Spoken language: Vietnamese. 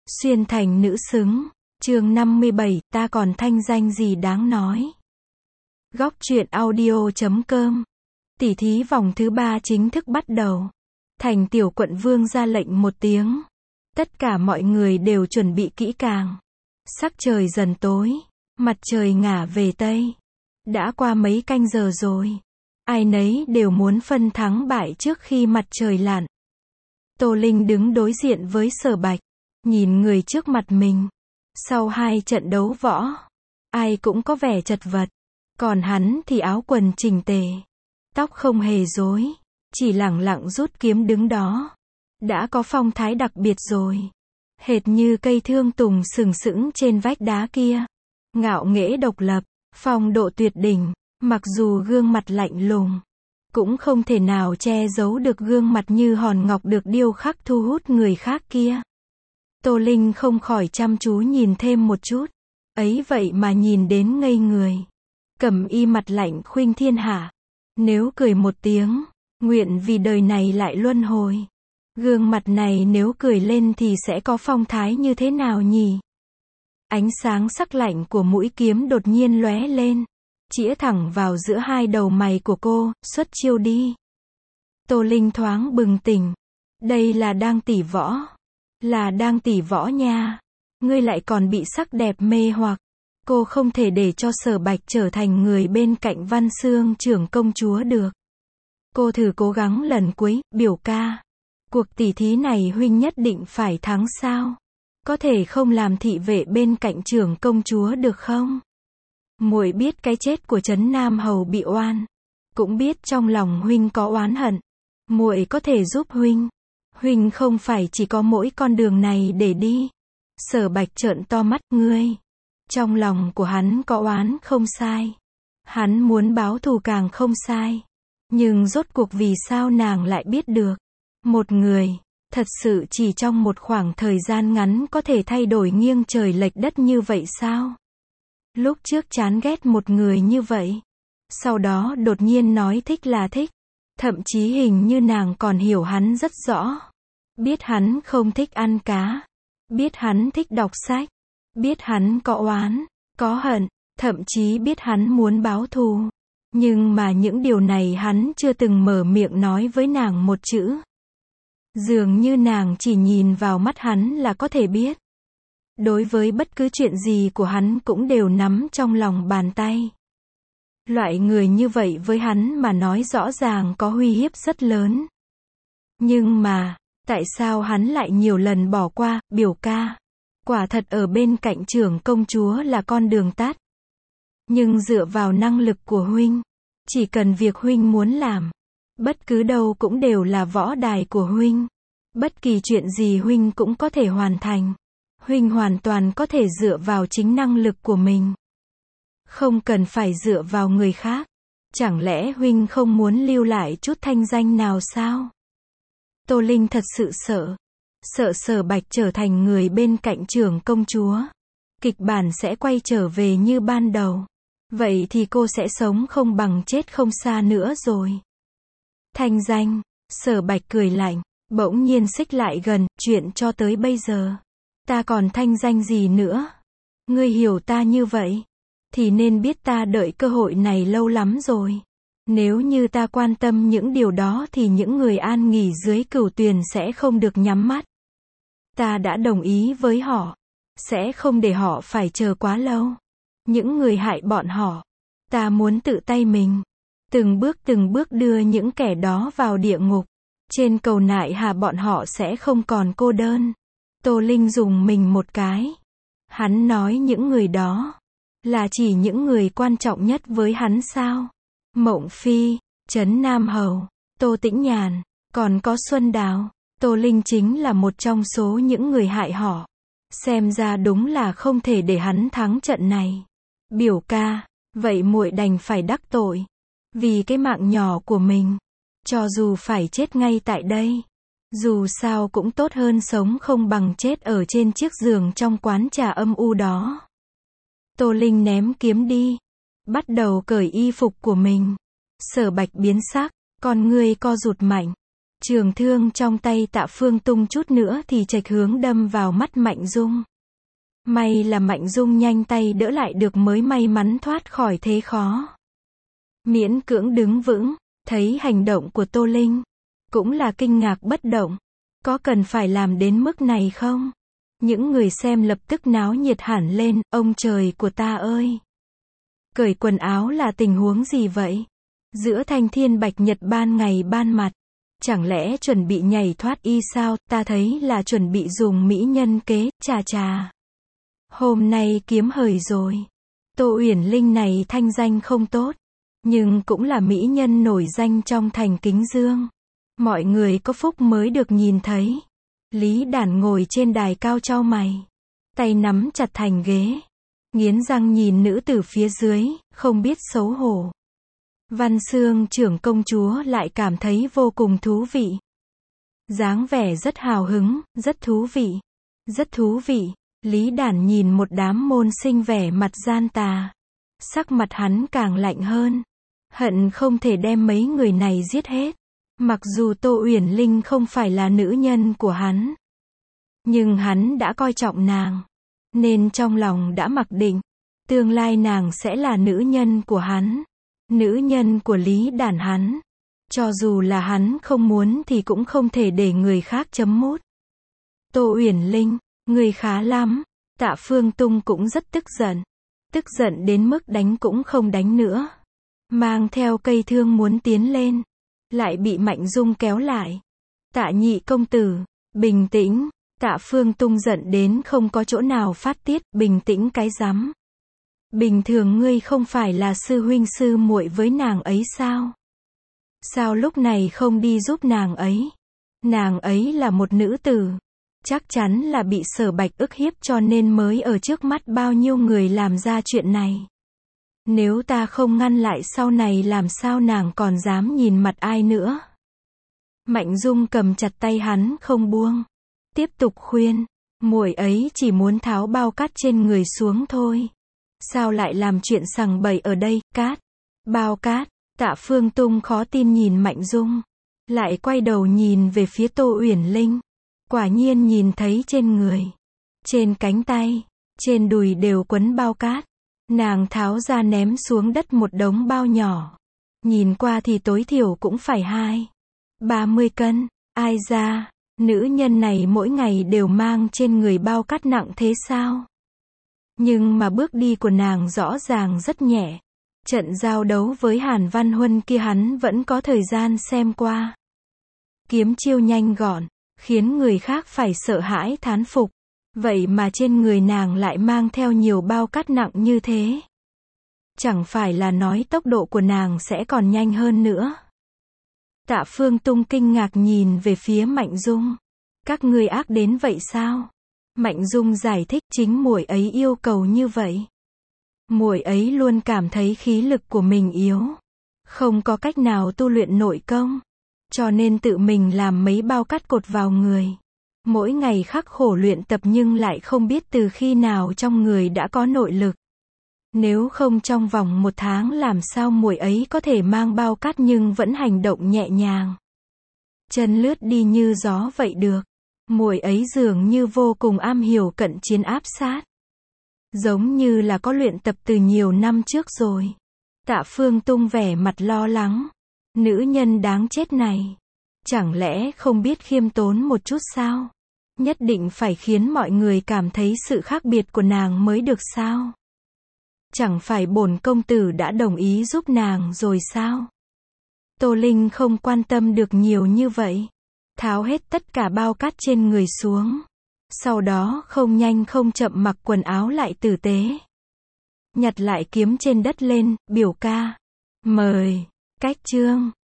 Xuyên thành nữ xứng. Chương 57, ta còn thanh danh gì đáng nói. Góc truyện audio.com. Tỉ thí vòng thứ 3 chính thức bắt đầu. Thành tiểu quận vương ra lệnh một tiếng. Tất cả mọi người đều chuẩn bị kỹ càng. Sắc trời dần tối, mặt trời ngả về tây. Đã qua mấy canh giờ rồi. Ai nấy đều muốn phân thắng bại trước khi mặt trời lặn. Tô Linh đứng đối diện với Sở Bạch, nhìn người trước mặt mình. Sau 2 trận đấu võ, ai cũng có vẻ chật vật. Còn hắn thì áo quần chỉnh tề, tóc không hề rối, chỉ lẳng lặng rút kiếm đứng đó. Đã có phong thái đặc biệt rồi. Hệt như cây thương tùng sừng sững trên vách đá kia. Ngạo nghễ độc lập, phong độ tuyệt đỉnh, mặc dù gương mặt lạnh lùng, cũng không thể nào che giấu được gương mặt như hòn ngọc được điêu khắc thu hút người khác kia. Tô Linh không khỏi chăm chú nhìn thêm một chút. Ấy vậy mà nhìn đến ngây người. Cẩm y mặt lạnh khuynh thiên hạ. Nếu cười một tiếng, nguyện vì đời này lại luân hồi. Gương mặt này nếu cười lên thì sẽ có phong thái như thế nào nhỉ? Ánh sáng sắc lạnh của mũi kiếm đột nhiên lóe lên, chĩa thẳng vào giữa hai đầu mày của cô, xuất chiêu đi. Tô Linh thoáng bừng tỉnh. Đây là đang tỉ võ. Là đang tỉ võ nha. Ngươi lại còn bị sắc đẹp mê hoặc. Cô không thể để cho Sở Bạch trở thành người bên cạnh Văn Xương trưởng công chúa được. Cô thử cố gắng lần cuối, biểu ca. Cuộc tỉ thí này huynh nhất định phải thắng sao? Có thể không làm thị vệ bên cạnh trưởng công chúa được không? Muội biết cái chết của Trấn Nam Hầu bị oan, cũng biết trong lòng huynh có oán hận. Muội có thể giúp huynh. Huynh không phải chỉ có mỗi con đường này để đi. Sở Bạch trợn to mắt, ngươi. Trong lòng của hắn có oán không sai. Hắn muốn báo thù càng không sai. Nhưng rốt cuộc vì sao nàng lại biết được? Một người, thật sự chỉ trong một khoảng thời gian ngắn có thể thay đổi nghiêng trời lệch đất như vậy sao? Lúc trước chán ghét một người như vậy. Sau đó đột nhiên nói thích là thích. Thậm chí hình như nàng còn hiểu hắn rất rõ. Biết hắn không thích ăn cá. Biết hắn thích đọc sách. Biết hắn có oán, có hận. Thậm chí biết hắn muốn báo thù. Nhưng mà những điều này hắn chưa từng mở miệng nói với nàng một chữ. Dường như nàng chỉ nhìn vào mắt hắn là có thể biết. Đối với bất cứ chuyện gì của hắn cũng đều nắm trong lòng bàn tay. Loại người như vậy với hắn mà nói rõ ràng có uy hiếp rất lớn. Nhưng mà, tại sao hắn lại nhiều lần bỏ qua, biểu ca? Quả thật ở bên cạnh trưởng công chúa là con đường tắt. Nhưng dựa vào năng lực của huynh, chỉ cần việc huynh muốn làm, bất cứ đâu cũng đều là võ đài của huynh. Bất kỳ chuyện gì huynh cũng có thể hoàn thành. Huynh hoàn toàn có thể dựa vào chính năng lực của mình. Không cần phải dựa vào người khác. Chẳng lẽ huynh không muốn lưu lại chút thanh danh nào sao? Tô Linh thật sự sợ. Sợ Sở Bạch trở thành người bên cạnh trưởng công chúa. Kịch bản sẽ quay trở về như ban đầu. Vậy thì cô sẽ sống không bằng chết không xa nữa rồi. Thanh danh. Sở Bạch cười lạnh, bỗng nhiên xích lại gần, chuyện cho tới bây giờ. Ta còn thanh danh gì nữa? Ngươi hiểu ta như vậy, thì nên biết ta đợi cơ hội này lâu lắm rồi. Nếu như ta quan tâm những điều đó thì những người an nghỉ dưới Cửu Tuyền sẽ không được nhắm mắt. Ta đã đồng ý với họ, sẽ không để họ phải chờ quá lâu. Những người hại bọn họ, ta muốn tự tay mình, từng bước đưa những kẻ đó vào địa ngục. Trên cầu nại hà bọn họ sẽ không còn cô đơn. Tô Linh dùng mình một cái. Hắn nói những người đó là chỉ những người quan trọng nhất với hắn sao? Mộng Phi, Trấn Nam Hầu, Tô Tĩnh Nhàn, còn có Xuân Đào. Tô Linh chính là một trong số những người hại họ. Xem ra đúng là không thể để hắn thắng trận này. Biểu ca, vậy muội đành phải đắc tội. Vì cái mạng nhỏ của mình, cho dù phải chết ngay tại đây, dù sao cũng tốt hơn sống không bằng chết ở trên chiếc giường trong quán trà âm u đó. Tô Linh ném kiếm đi, bắt đầu cởi y phục của mình. Sở Bạch biến sắc, con ngươi co rụt mạnh. Trường thương trong tay Tạ Phương Tung chút nữa thì chệch hướng đâm vào mắt Mạnh Dung. May là Mạnh Dung nhanh tay đỡ lại được mới may mắn thoát khỏi thế khó. Miễn cưỡng đứng vững, thấy hành động của Tô Linh, cũng là kinh ngạc bất động. Có cần phải làm đến mức này không? Những người xem lập tức náo nhiệt hẳn lên, ông trời của ta ơi! Cởi quần áo là tình huống gì vậy? Giữa thanh thiên bạch nhật ban ngày ban mặt, chẳng lẽ chuẩn bị nhảy thoát y sao? Ta thấy là chuẩn bị dùng mỹ nhân kế, chà chà. Hôm nay kiếm hời rồi. Tô Uyển Linh này thanh danh không tốt, nhưng cũng là mỹ nhân nổi danh trong thành Kính Dương. Mọi người có phúc mới được nhìn thấy. Lý Đản ngồi trên đài cao chau mày, tay nắm chặt thành ghế, nghiến răng nhìn nữ tử phía dưới, không biết xấu hổ. Văn Xương trưởng công chúa lại cảm thấy vô cùng thú vị. Dáng vẻ rất hào hứng, rất thú vị. Rất thú vị. Lý Đản nhìn một đám môn sinh vẻ mặt gian tà. Sắc mặt hắn càng lạnh hơn. Hận không thể đem mấy người này giết hết. Mặc dù Tô Uyển Linh không phải là nữ nhân của hắn, nhưng hắn đã coi trọng nàng, nên trong lòng đã mặc định, tương lai nàng sẽ là nữ nhân của hắn, nữ nhân của Lý Đản hắn. Cho dù là hắn không muốn thì cũng không thể để người khác chấm mút. Tô Uyển Linh, người khá lắm. Tạ Phương Tung cũng rất tức giận đến mức đánh cũng không đánh nữa, mang theo cây thương muốn tiến lên, lại bị Mạnh Dung kéo lại. Tạ nhị công tử, bình tĩnh. Tạ Phương Tung giận đến không có chỗ nào phát tiết, bình tĩnh cái rắm. Bình thường ngươi không phải là sư huynh sư muội với nàng ấy sao? Sao lúc này không đi giúp nàng ấy? Nàng ấy là một nữ tử, chắc chắn là bị Sở Bạch ức hiếp cho nên mới ở trước mắt bao nhiêu người làm ra chuyện này. Nếu ta không ngăn lại sau này làm sao nàng còn dám nhìn mặt ai nữa? Mạnh Dung cầm chặt tay hắn không buông, tiếp tục khuyên, muội ấy chỉ muốn tháo bao cát trên người xuống thôi. Sao lại làm chuyện sằng bậy ở đây? Cát, bao cát. Tạ Phương Tung khó tin nhìn Mạnh Dung, lại quay đầu nhìn về phía Tô Uyển Linh. Quả nhiên nhìn thấy trên người, trên cánh tay, trên đùi đều quấn bao cát. Nàng tháo ra ném xuống đất một đống bao nhỏ. Nhìn qua thì tối thiểu cũng phải 20-30 cân. Ai ra, nữ nhân này mỗi ngày đều mang trên người bao cát nặng thế sao? Nhưng mà bước đi của nàng rõ ràng rất nhẹ. Trận giao đấu với Hàn Văn Huân kia hắn vẫn có thời gian xem qua. Kiếm chiêu nhanh gọn, khiến người khác phải sợ hãi thán phục. Vậy mà trên người nàng lại mang theo nhiều bao cát nặng như thế. Chẳng phải là nói tốc độ của nàng sẽ còn nhanh hơn nữa. Tạ Phương Tung kinh ngạc nhìn về phía Mạnh Dung. Các ngươi ác đến vậy sao? Mạnh Dung giải thích chính muội ấy yêu cầu như vậy. Muội ấy luôn cảm thấy khí lực của mình yếu, không có cách nào tu luyện nội công, cho nên tự mình làm mấy bao cát cột vào người. Mỗi ngày khắc khổ luyện tập nhưng lại không biết từ khi nào trong người đã có nội lực. Nếu không trong vòng 1 tháng làm sao muội ấy có thể mang bao cát nhưng vẫn hành động nhẹ nhàng, chân lướt đi như gió vậy được. Muội ấy dường như vô cùng am hiểu cận chiến áp sát, giống như là có luyện tập từ nhiều năm trước rồi. Tạ Phương Tung vẻ mặt lo lắng. Nữ nhân đáng chết này, chẳng lẽ không biết khiêm tốn một chút sao? Nhất định phải khiến mọi người cảm thấy sự khác biệt của nàng mới được sao? Chẳng phải bổn công tử đã đồng ý giúp nàng rồi sao? Tô Linh không quan tâm được nhiều như vậy. Tháo hết tất cả bao cát trên người xuống. Sau đó không nhanh không chậm mặc quần áo lại tử tế. Nhặt lại kiếm trên đất lên, biểu ca. Mời, cách chương.